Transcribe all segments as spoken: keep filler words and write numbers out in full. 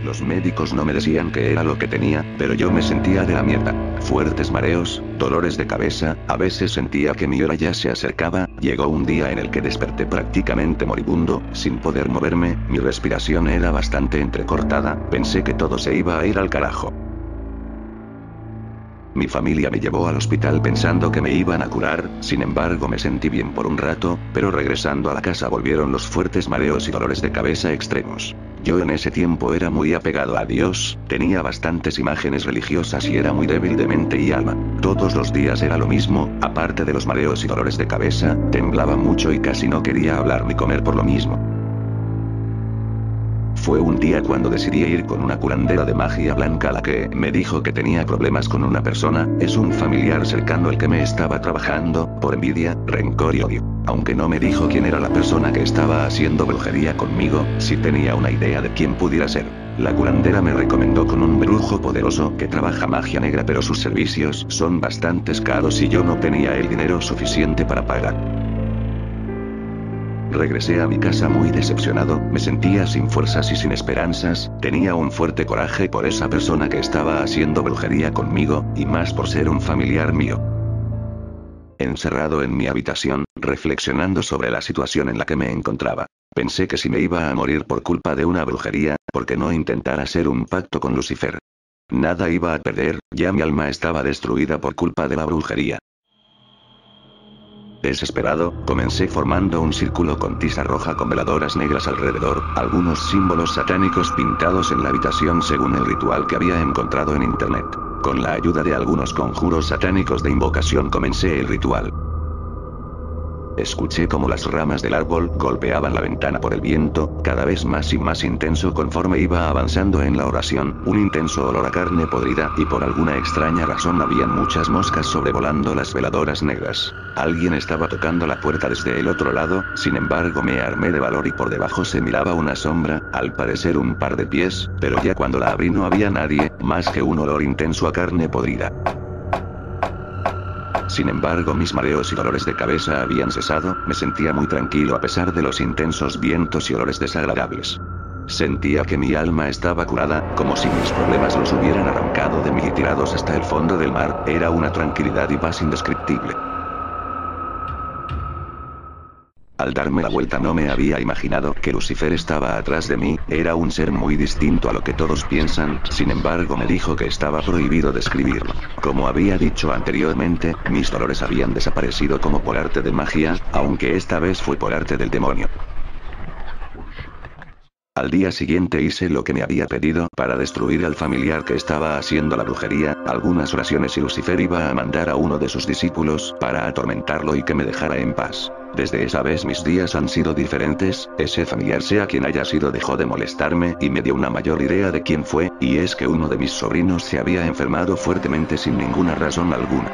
Los médicos no me decían qué era lo que tenía, pero yo me sentía de la mierda. Fuertes mareos, dolores de cabeza, a veces sentía que mi hora ya se acercaba. Llegó un día en el que desperté prácticamente moribundo, sin poder moverme, mi respiración era bastante entrecortada, pensé que todo se iba a ir al carajo. Mi familia me llevó al hospital pensando que me iban a curar, sin embargo me sentí bien por un rato, pero regresando a la casa volvieron los fuertes mareos y dolores de cabeza extremos. Yo en ese tiempo era muy apegado a Dios, tenía bastantes imágenes religiosas y era muy débil de mente y alma. Todos los días era lo mismo, aparte de los mareos y dolores de cabeza, temblaba mucho y casi no quería hablar ni comer por lo mismo. Fue un día cuando decidí ir con una curandera de magia blanca a la que me dijo que tenía problemas con una persona, es un familiar cercano el que me estaba trabajando, por envidia, rencor y odio. Aunque no me dijo quién era la persona que estaba haciendo brujería conmigo, sí tenía una idea de quién pudiera ser. La curandera me recomendó con un brujo poderoso que trabaja magia negra, pero sus servicios son bastante caros y yo no tenía el dinero suficiente para pagar. Regresé a mi casa muy decepcionado, me sentía sin fuerzas y sin esperanzas, tenía un fuerte coraje por esa persona que estaba haciendo brujería conmigo, y más por ser un familiar mío. Encerrado en mi habitación, reflexionando sobre la situación en la que me encontraba, pensé que si me iba a morir por culpa de una brujería, ¿por qué no intentar hacer un pacto con Lucifer? Nada iba a perder, ya mi alma estaba destruida por culpa de la brujería. Desesperado, comencé formando un círculo con tiza roja con veladoras negras alrededor, algunos símbolos satánicos pintados en la habitación según el ritual que había encontrado en internet. Con la ayuda de algunos conjuros satánicos de invocación comencé el ritual. Escuché como las ramas del árbol golpeaban la ventana por el viento, cada vez más y más intenso conforme iba avanzando en la oración, un intenso olor a carne podrida y por alguna extraña razón habían muchas moscas sobrevolando las veladoras negras. Alguien estaba tocando la puerta desde el otro lado, sin embargo me armé de valor y por debajo se miraba una sombra, al parecer un par de pies, pero ya cuando la abrí no había nadie, más que un olor intenso a carne podrida. Sin embargo mis mareos y dolores de cabeza habían cesado, me sentía muy tranquilo a pesar de los intensos vientos y olores desagradables. Sentía que mi alma estaba curada, como si mis problemas los hubieran arrancado de mí y tirados hasta el fondo del mar, era una tranquilidad y paz indescriptible. Al darme la vuelta no me había imaginado que Lucifer estaba atrás de mí, era un ser muy distinto a lo que todos piensan, sin embargo me dijo que estaba prohibido describirlo. Como había dicho anteriormente, mis dolores habían desaparecido como por arte de magia, aunque esta vez fue por arte del demonio. Al día siguiente hice lo que me había pedido para destruir al familiar que estaba haciendo la brujería, algunas oraciones y Lucifer iba a mandar a uno de sus discípulos para atormentarlo y que me dejara en paz. Desde esa vez mis días han sido diferentes, ese familiar sea quien haya sido dejó de molestarme y me dio una mayor idea de quién fue, y es que uno de mis sobrinos se había enfermado fuertemente sin ninguna razón alguna.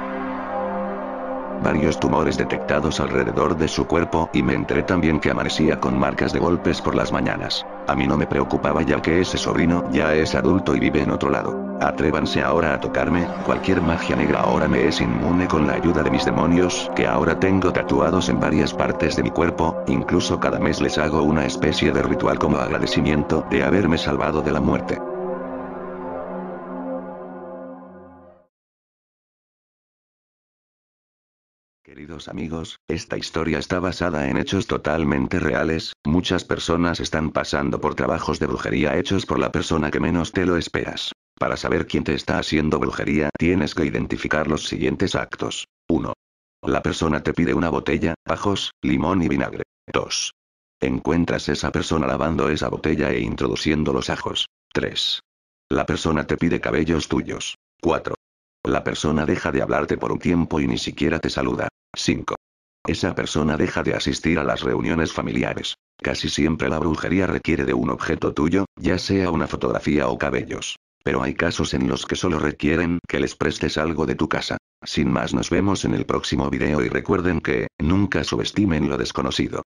Varios tumores detectados alrededor de su cuerpo y me enteré también que amanecía con marcas de golpes por las mañanas. A mí no me preocupaba ya que ese sobrino ya es adulto y vive en otro lado. Atrévanse ahora a tocarme, cualquier magia negra ahora me es inmune con la ayuda de mis demonios, que ahora tengo tatuados en varias partes de mi cuerpo, incluso cada mes les hago una especie de ritual como agradecimiento de haberme salvado de la muerte. Queridos amigos, esta historia está basada en hechos totalmente reales, muchas personas están pasando por trabajos de brujería hechos por la persona que menos te lo esperas. Para saber quién te está haciendo brujería, tienes que identificar los siguientes actos. uno. La persona te pide una botella, ajos, limón y vinagre. dos. Encuentras esa persona lavando esa botella e introduciendo los ajos. tres. La persona te pide cabellos tuyos. cuatro. La persona deja de hablarte por un tiempo y ni siquiera te saluda. cinco. Esa persona deja de asistir a las reuniones familiares. Casi siempre la brujería requiere de un objeto tuyo, ya sea una fotografía o cabellos. Pero hay casos en los que solo requieren que les prestes algo de tu casa. Sin más, nos vemos en el próximo video y recuerden que, nunca subestimen lo desconocido.